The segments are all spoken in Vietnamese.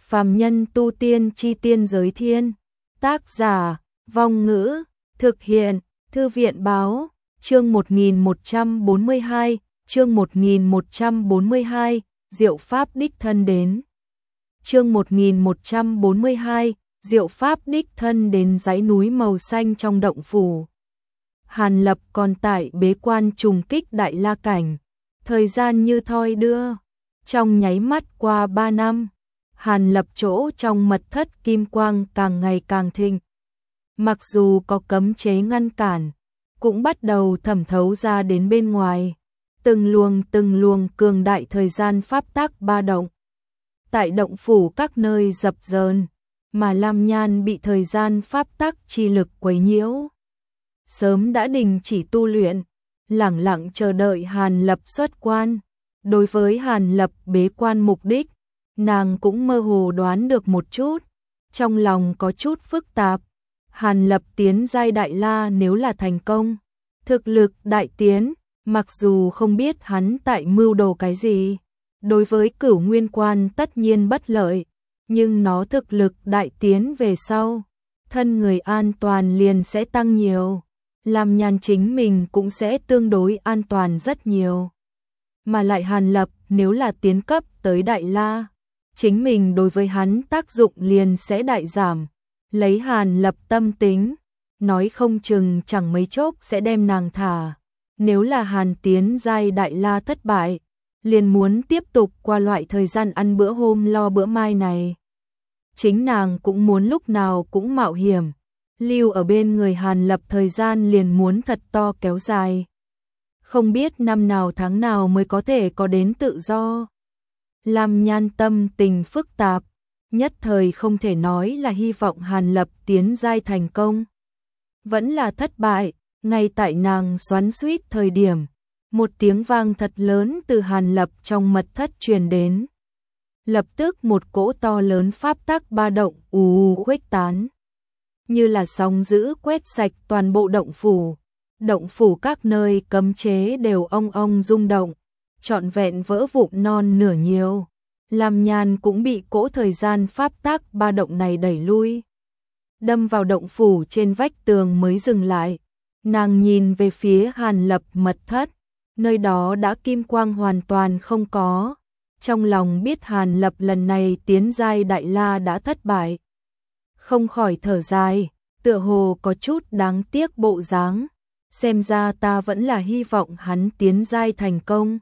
Phàm nhân tu tiên chi tiên giới thiên. Tác giả, Vong Ngữ, thực hiện, Thư viện báo, chương 1142, chương 1142, Diệu Pháp đích thân đến. Chương 1142, Diệu Pháp đích thân đến dãy núi màu xanh trong động phủ. Hàn Lập còn tại bế quan trùng kích Đại La Cảnh. Thời gian như thoi đưa. Trong nháy mắt qua 3 năm, Hàn Lập chỗ trong mật thất kim quang càng ngày càng thịnh. Mặc dù có cấm chế ngăn cản, cũng bắt đầu thẩm thấu ra đến bên ngoài. Từng luồng cường đại thời gian pháp tắc ba động. Tại động phủ các nơi dập dờn, mà Lam Nhan bị thời gian pháp tắc chi lực quấy nhiễu. Sớm đã đình chỉ tu luyện, lẳng lặng chờ đợi Hàn Lập xuất quan. Đối với Hàn Lập bế quan mục đích, nàng cũng mơ hồ đoán được một chút, trong lòng có chút phức tạp. Hàn Lập tiến giai Đại La nếu là thành công, thực lực đại tiến, mặc dù không biết hắn tại mưu đồ cái gì, đối với Cửu Nguyên Quan tất nhiên bất lợi, nhưng nó thực lực đại tiến về sau, thân người an toàn liền sẽ tăng nhiều, Lam Nhan chính mình cũng sẽ tương đối an toàn rất nhiều. Mà lại Hàn Lập nếu là tiến cấp tới Đại La, chính mình đối với hắn tác dụng liền sẽ đại giảm. Lấy Hàn Lập tâm tính, nói không chừng chẳng mấy chốc sẽ đem nàng thả. Nếu là Hàn tiến giai Đại La thất bại, liền muốn tiếp tục qua loại thời gian ăn bữa hôm lo bữa mai này. Chính nàng cũng muốn lúc nào cũng mạo hiểm, lưu ở bên người Hàn Lập thời gian liền muốn thật to kéo dài. Không biết năm nào tháng nào mới có thể có đến tự do. Lam Nhan tâm tình phức tạp, nhất thời không thể nói là hy vọng Hàn Lập tiến giai thành công. Vẫn là thất bại, ngay tại nàng xoắn xuýt thời điểm, một tiếng vang thật lớn từ Hàn Lập trong mật thất truyền đến. Lập tức một cỗ to lớn pháp tắc ba động khuếch tán. Như là sóng dữ quét sạch toàn bộ động phủ. Động phủ các nơi cấm chế đều ong ong rung động, trọn vẹn vỡ vụn non nửa nhiều. Lam Nhan cũng bị cỗ thời gian pháp tắc ba động này đẩy lui. Đâm vào động phủ trên vách tường mới dừng lại. Nàng nhìn về phía Hàn Lập mật thất, nơi đó đã kim quang hoàn toàn không có. Trong lòng biết Hàn Lập lần này tiến giai Đại La đã thất bại. Không khỏi thở dài, tựa hồ có chút đáng tiếc bộ dáng. Xem ra ta vẫn là hy vọng hắn tiến giai thành công.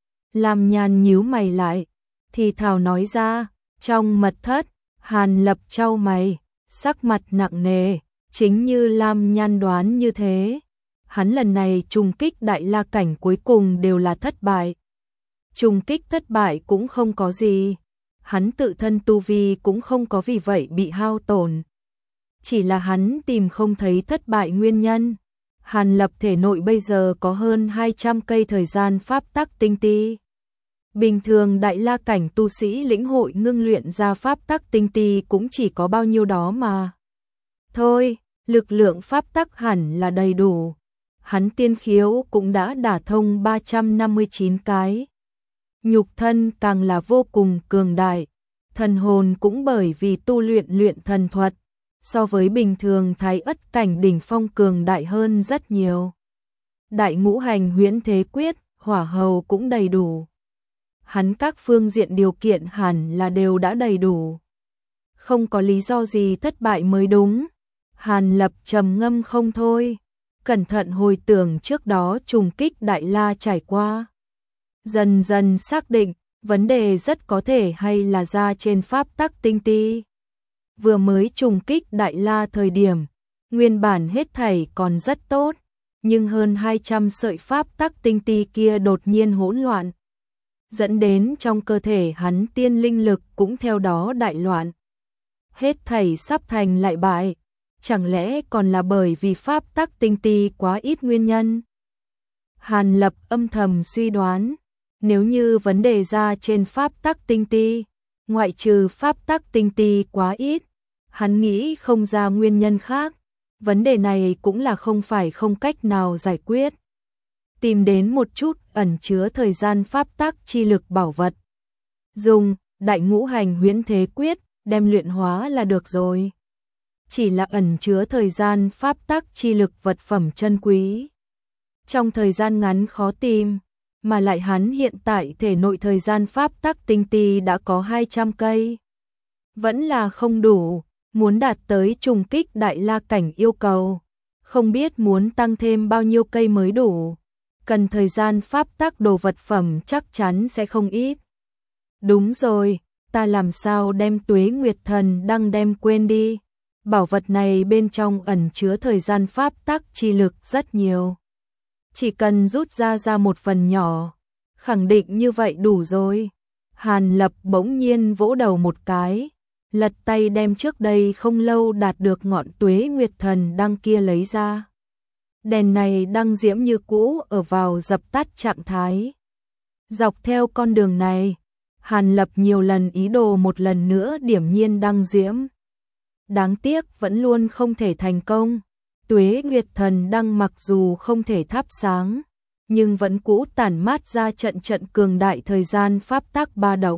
Lam Nhan nhíu mày lại, thì thào nói ra, trong mật thất, Hàn Lập chau mày, sắc mặt nặng nề, chính như Lam Nhan đoán như thế. Hắn lần này trùng kích Đại La Cảnh cuối cùng đều là thất bại. Trùng kích thất bại cũng không có gì, hắn tự thân tu vi cũng không có vì vậy bị hao tổn. Chỉ là hắn tìm không thấy thất bại nguyên nhân. Hàn Lập thể nội bây giờ có hơn 200 cây thời gian pháp tắc tinh ti. Bình thường Đại La Cảnh tu sĩ lĩnh hội ngưng luyện ra pháp tắc tinh ti cũng chỉ có bao nhiêu đó mà. Thôi, lực lượng pháp tắc hẳn là đầy đủ. Hắn tiên khiếu cũng đã đả thông 359 cái. Nhục thân càng là vô cùng cường đại. Thần hồn cũng bởi vì tu luyện thần thuật. So với bình thường Thái Ất Cảnh đỉnh phong cường đại hơn rất nhiều. Đại ngũ hành huyễn thế quyết, hỏa hầu cũng đầy đủ. Hắn các phương diện điều kiện hẳn là đều đã đầy đủ. Không có lý do gì thất bại mới đúng. Hàn Lập trầm ngâm không thôi, cẩn thận hồi tưởng trước đó trùng kích Đại La trải qua. Dần dần xác định, vấn đề rất có thể hay là ra trên pháp tắc tinh ti. Vừa mới trùng kích Đại La thời điểm, nguyên bản hết thảy còn rất tốt, nhưng hơn 200 sợi pháp tắc tinh ti kia đột nhiên hỗn loạn, dẫn đến trong cơ thể hắn tiên linh lực cũng theo đó đại loạn. Hết thảy sắp thành lại bại, chẳng lẽ còn là bởi vì pháp tắc tinh ti quá ít nguyên nhân? Hàn Lập âm thầm suy đoán, nếu như vấn đề ra trên pháp tắc tinh ti, ngoại trừ pháp tắc tinh ti quá ít, hắn nghĩ không ra nguyên nhân khác, vấn đề này cũng là không phải không cách nào giải quyết. Tìm đến một chút ẩn chứa thời gian pháp tắc chi lực bảo vật. Dùng Đại ngũ hành huyễn thế quyết, đem luyện hóa là được rồi. Chỉ là ẩn chứa thời gian pháp tắc chi lực vật phẩm chân quý. Trong thời gian ngắn khó tìm, mà lại hắn hiện tại thể nội thời gian pháp tắc tinh ti đã có 200 cây. Vẫn là không đủ, muốn đạt tới trùng kích đại la cảnh yêu cầu. Không biết muốn tăng thêm bao nhiêu cây mới đủ. Cần thời gian pháp tắc đồ vật phẩm chắc chắn sẽ không ít. Đúng rồi, ta làm sao đem Tuế Nguyệt Thần Đăng đem quên đi. Bảo vật này bên trong ẩn chứa thời gian pháp tắc chi lực rất nhiều. Chỉ cần rút ra một phần nhỏ, khẳng định như vậy đủ rồi. Hàn Lập bỗng nhiên vỗ đầu một cái, lật tay đem trước đây không lâu đạt được ngọn Tuế Nguyệt Thần Đăng kia lấy ra. Đèn này đăng diễm như cũ ở vào dập tắt trạng thái. Dọc theo con đường này, Hàn Lập nhiều lần ý đồ một lần nữa điểm nhiên đăng diễm. Đáng tiếc vẫn luôn không thể thành công. Tuế Nguyệt Thần Đăng mặc dù không thể thắp sáng, nhưng vẫn cũ tản mát ra trận trận cường đại thời gian pháp tắc ba động.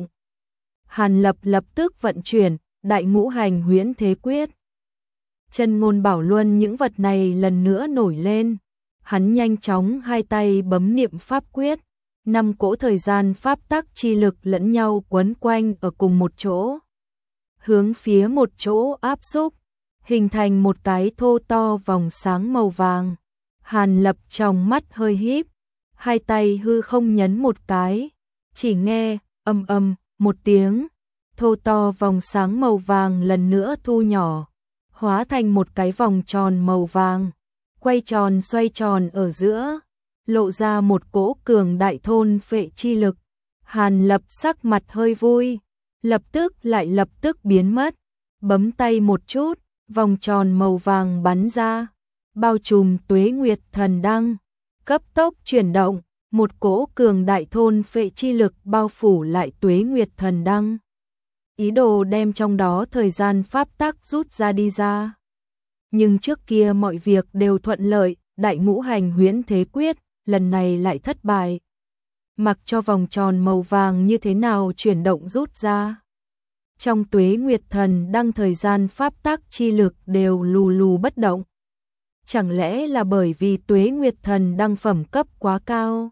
Hàn Lập lập tức vận chuyển Đại Ngũ Hành Huyễn Thế Quyết. Chân ngôn bảo luân những vật này lần nữa nổi lên. Hắn nhanh chóng hai tay bấm niệm pháp quyết. 5 cỗ thời gian pháp tắc chi lực lẫn nhau quấn quanh ở cùng một chỗ. Hướng phía một chỗ áp xúc, hình thành một cái thô to vòng sáng màu vàng. Hàn Lập trong mắt hơi híp, hai tay hư không nhấn một cái, chỉ nghe ầm ầm một tiếng, thô to vòng sáng màu vàng lần nữa thu nhỏ, hóa thành một cái vòng tròn màu vàng, quay tròn xoay tròn ở giữa, lộ ra một cỗ cường đại thôn phệ chi lực. Hàn Lập sắc mặt hơi vui, lập tức biến mất, bấm tay một chút, vòng tròn màu vàng bắn ra, bao trùm Tuế Nguyệt Thần Đăng, cấp tốc chuyển động, một cỗ cường đại thôn phệ chi lực bao phủ lại Tuế Nguyệt Thần Đăng. Ý đồ đem trong đó thời gian pháp tắc rút ra đi ra. Nhưng trước kia mọi việc đều thuận lợi, Đại Ngũ Hành Huyễn Thế Quyết, lần này lại thất bại. Mặc cho vòng tròn màu vàng như thế nào chuyển động rút ra. Trong Tuế Nguyệt Thần Đăng thời gian pháp tắc chi lực đều lù lù bất động. Chẳng lẽ là bởi vì Tuế Nguyệt Thần Đăng phẩm cấp quá cao?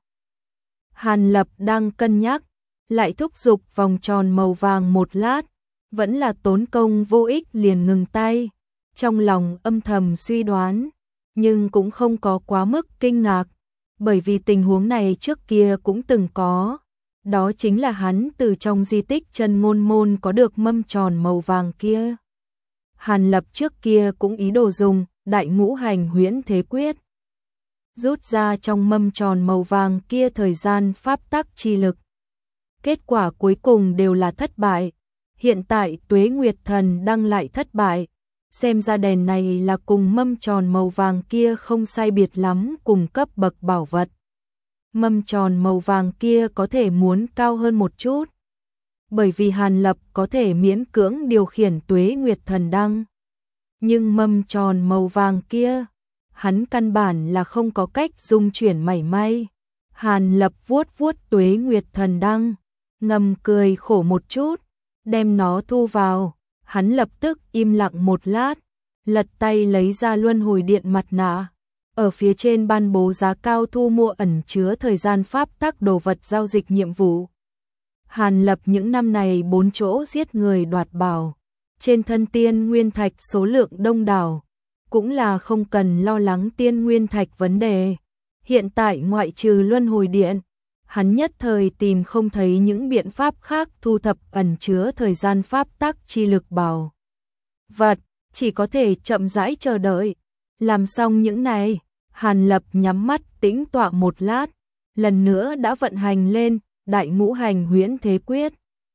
Hàn Lập đang cân nhắc, lại thúc giục vòng tròn màu vàng một lát, vẫn là tốn công vô ích liền ngừng tay. Trong lòng âm thầm suy đoán, nhưng cũng không có quá mức kinh ngạc, bởi vì tình huống này trước kia cũng từng có. Đó chính là hắn từ trong di tích Chân Ngôn Môn có được mâm tròn màu vàng kia. Hàn Lập trước kia cũng ý đồ dùng Đại Ngũ Hành Huyễn Thế Quyết, rút ra trong mâm tròn màu vàng kia thời gian pháp tắc chi lực. Kết quả cuối cùng đều là thất bại. Hiện tại Tuế Nguyệt Thần Đăng lại thất bại. Xem ra đèn này là cùng mâm tròn màu vàng kia không sai biệt lắm cùng cấp bậc bảo vật. Mâm tròn màu vàng kia có thể muốn cao hơn một chút. Bởi vì Hàn Lập có thể miễn cưỡng điều khiển Tuế Nguyệt Thần Đăng. Nhưng mâm tròn màu vàng kia, hắn căn bản là không có cách dung chuyển mảy may. Hàn Lập vuốt Tuế Nguyệt Thần Đăng, ngầm cười khổ một chút, đem nó thu vào. Hắn lập tức im lặng một lát, lật tay lấy ra luân hồi điện mặt nạ. Ở phía trên ban bố giá cao thu mua ẩn chứa thời gian pháp tắc đồ vật giao dịch nhiệm vụ. Hàn Lập những năm này 4 chỗ giết người đoạt bảo, trên thân tiên nguyên thạch số lượng đông đảo, cũng là không cần lo lắng tiên nguyên thạch vấn đề. Hiện tại ngoại trừ luân hồi điện, hắn nhất thời tìm không thấy những biện pháp khác thu thập ẩn chứa thời gian pháp tắc chi lực bảo vật, chỉ có thể chậm rãi chờ đợi. Làm xong những này, Hàn Lập nhắm mắt tĩnh tọa một lát, lần nữa đã vận hành lên Đại Ngũ Hành Huyễn Thế Quyết.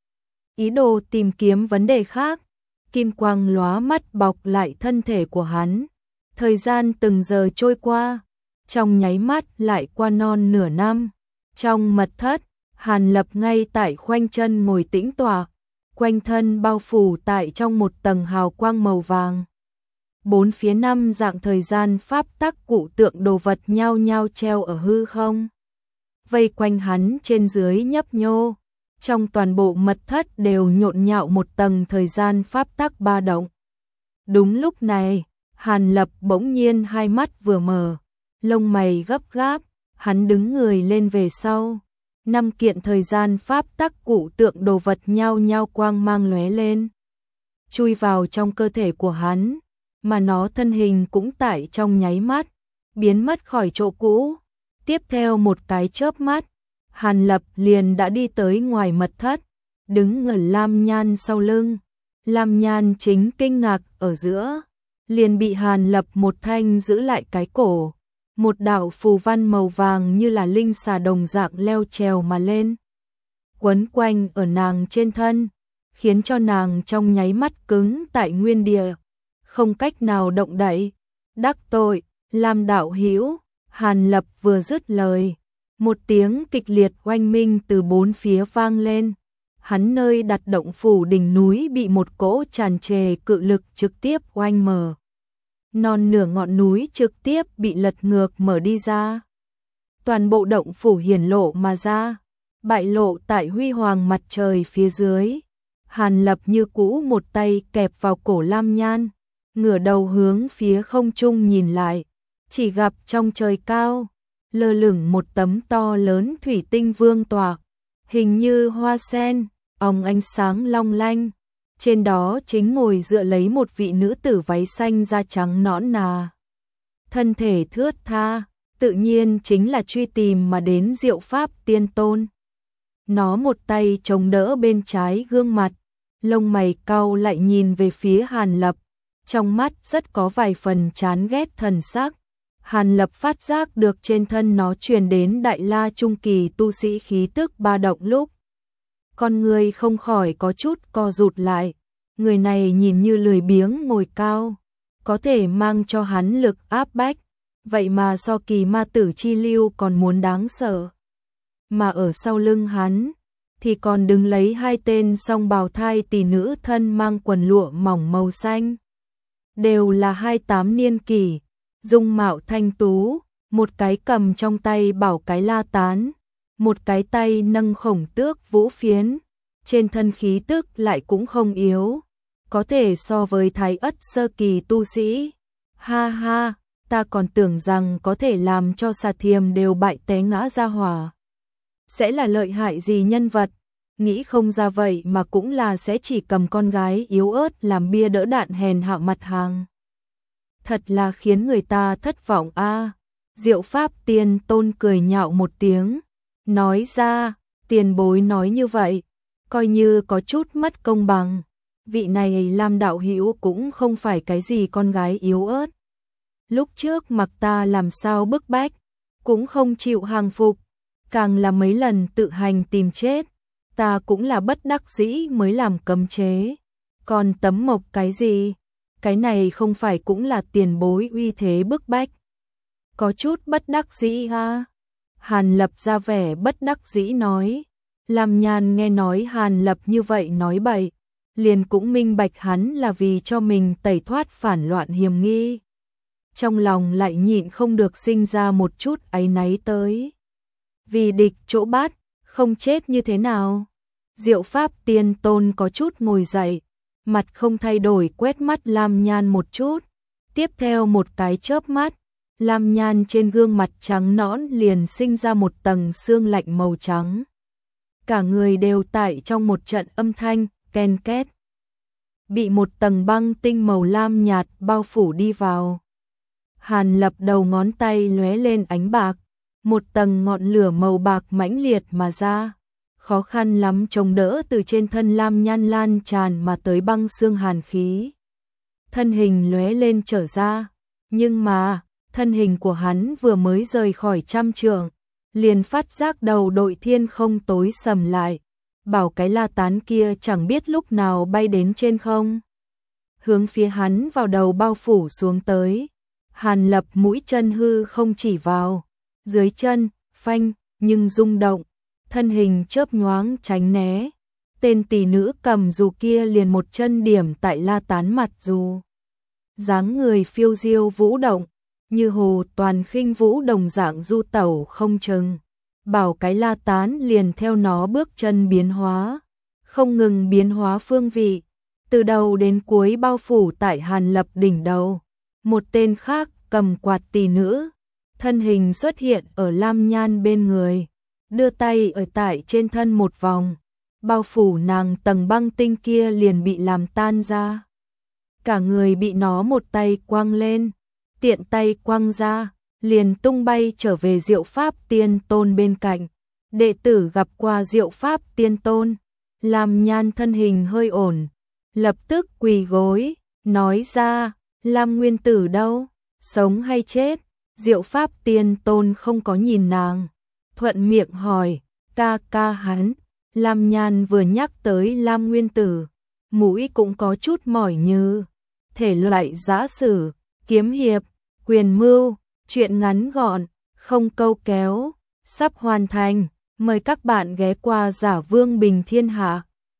Ý đồ tìm kiếm vấn đề khác, kim quang lóa mắt bọc lại thân thể của hắn. Thời gian từng giờ trôi qua, trong nháy mắt lại qua non nửa năm. Trong mật thất, Hàn Lập ngay tại khoanh chân ngồi tĩnh tọa, quanh thân bao phủ tại trong một tầng hào quang màu vàng. 4 phía 5 dạng thời gian pháp tắc cụ tượng đồ vật nhao nhao treo ở hư không. Vây quanh hắn trên dưới nhấp nhô, Trong toàn bộ mật thất đều nhộn nhạo một tầng thời gian pháp tắc ba động. Đúng lúc này, Hàn Lập bỗng nhiên hai mắt vừa mở, lông mày gấp gáp, hắn đứng người lên về sau. 5 kiện thời gian pháp tắc cụ tượng đồ vật nhao nhao quang mang lóe lên, chui vào trong cơ thể của hắn, mà nó thân hình cũng tại trong nháy mắt biến mất khỏi chỗ cũ. Tiếp theo một cái chớp mắt, Hàn Lập liền đã đi tới ngoài mật thất, đứng ở Lam Nhan sau lưng. Lam Nhan chính kinh ngạc ở giữa, liền bị Hàn Lập một thanh giữ lại cái cổ. Một đạo phù văn màu vàng như là linh xà đồng dạng leo trèo mà lên, quấn quanh ở nàng trên thân, khiến cho nàng trong nháy mắt cứng tại nguyên địa, không cách nào động đậy. Đắc tội, Lam đạo hữu. Hàn Lập vừa dứt lời, một tiếng kịch liệt oanh minh từ bốn phía vang lên. Hắn nơi đặt động phủ đỉnh núi bị một cỗ tràn trề cự lực trực tiếp oanh mở. Non nửa ngọn núi trực tiếp bị lật ngược mở đi ra. Toàn bộ động phủ hiển lộ mà ra, bại lộ tại huy hoàng mặt trời phía dưới. Hàn Lập như cũ một tay kẹp vào cổ Lam Nhan, ngửa đầu hướng phía không trung nhìn lại, chỉ gặp trong trời cao lơ lửng một tấm to lớn thủy tinh vương tọa, hình như hoa sen, óng ánh sáng long lanh. Trên đó chính ngồi dựa lấy một vị nữ tử váy xanh da trắng nõn nà, thân thể thướt tha, tự nhiên chính là truy tìm mà đến Diệu Pháp Tiên Tôn. Nó một tay chống đỡ bên trái gương mặt, lông mày cau lại nhìn về phía Hàn Lập, trong mắt rất có vài phần chán ghét thần sắc. Hàn Lập phát giác được trên thân nó truyền đến đại la trung kỳ tu sĩ khí tức ba động lúc, con người không khỏi có chút co rụt lại. Người này nhìn như lười biếng ngồi cao, có thể mang cho hắn lực áp bách, vậy mà so kỳ ma tử chi lưu còn muốn đáng sợ. Mà ở sau lưng hắn thì còn đứng lấy hai tên song bào thai tỷ nữ thân mang quần lụa mỏng màu xanh, đều là 28 niên kỷ, dung mạo thanh tú, một cái cầm trong tay bảo cái la tán, một cái tay nâng khổng tước vũ phiến, trên thân khí tức lại cũng không yếu, có thể so với thái ất sơ kỳ tu sĩ. Ha ha, ta còn tưởng rằng có thể làm cho xà thiềm đều bại té ngã ra hỏa sẽ là lợi hại gì nhân vật, nghĩ không ra vậy mà cũng là sẽ chỉ cầm con gái yếu ớt làm bia đỡ đạn hèn hạ mặt hàng. Thật là khiến người ta thất vọng a. Diệu Pháp Tiên Tôn cười nhạo một tiếng, nói ra, tiền bối nói như vậy, coi như có chút mất công bằng. Vị này Lam đạo hữu cũng không phải cái gì con gái yếu ớt. Lúc trước mặc ta làm sao bức bách, cũng không chịu hàng phục, càng là mấy lần tự hành tìm chết, ta cũng là bất đắc dĩ mới làm cấm chế. Còn tấm mộc cái gì? Cái này không phải cũng là tiền bối uy thế bức bách. Có chút bất đắc dĩ ha. Hàn Lập ra vẻ bất đắc dĩ nói. Lam Nhan nghe nói Hàn Lập như vậy nói bậy, liền cũng minh bạch hắn là vì cho mình tẩy thoát phản loạn hiểm nghi. Trong lòng lại nhịn không được sinh ra một chút áy náy tới. Vì địch chỗ bát, không chết như thế nào? Diệu Pháp Tiên Tôn có chút ngồi dậy, mặt không thay đổi quét mắt Lam Nhan một chút. Tiếp theo một cái chớp mắt, Lam Nhan trên gương mặt trắng nõn liền sinh ra một tầng sương lạnh màu trắng. Cả người đều tại trong một trận âm thanh, ken két. Bị một tầng băng tinh màu lam nhạt bao phủ đi vào. Hàn Lập đầu ngón tay lóe lên ánh bạc, một tầng ngọn lửa màu bạc mãnh liệt mà ra, khó khăn lắm chống đỡ từ trên thân Lam Nhan lan tràn mà tới băng xương hàn khí. Thân hình lóe lên trở ra, nhưng mà, thân hình của hắn vừa mới rời khỏi trăm trượng, liền phát giác đầu đội thiên không tối sầm lại, bảo cái la tán kia chẳng biết lúc nào bay đến trên không. Hướng phía hắn vào đầu bao phủ xuống tới. Hàn Lập mũi chân hư không chỉ vào, dưới chân, phanh, nhưng rung động, thân hình chớp nhoáng tránh né. Tên tỷ nữ cầm dù kia liền một chân điểm tại la tán mặt dù. Dáng người phiêu diêu vũ động, như hồ toàn khinh vũ đồng dạng du tẩu không chừng. bảo cái la tán liền theo nó bước chân biến hóa, không ngừng biến hóa phương vị, từ đầu đến cuối bao phủ tại Hàn Lập đỉnh đầu. Một tên khác cầm quạt tỷ nữ, thân hình xuất hiện ở Lam Nhan bên người, đưa tay ở tại trên thân một vòng, bao phủ nàng tầng băng tinh kia liền bị làm tan ra. Cả người bị nó một tay quăng lên, tiện tay quăng ra, liền tung bay trở về Diệu Pháp Tiên Tôn bên cạnh. Đệ tử gặp qua Diệu Pháp Tiên Tôn, Lam Nhan thân hình hơi ổn, lập tức quỳ gối, nói ra, Lam Nguyên Tử đâu, sống hay chết? Diệu Pháp Tiên Tôn không có nhìn nàng, thuận miệng hỏi, ca ca hắn. Lam Nhan vừa nhắc tới Lam Nguyên Tử, mũi cũng có chút mỏi như thể loại giã sử, kiếm hiệp, quyền mưu, chuyện ngắn gọn, không câu kéo, sắp hoàn thành. Mời các bạn ghé qua Giả Vương Bình Thiên Hạ.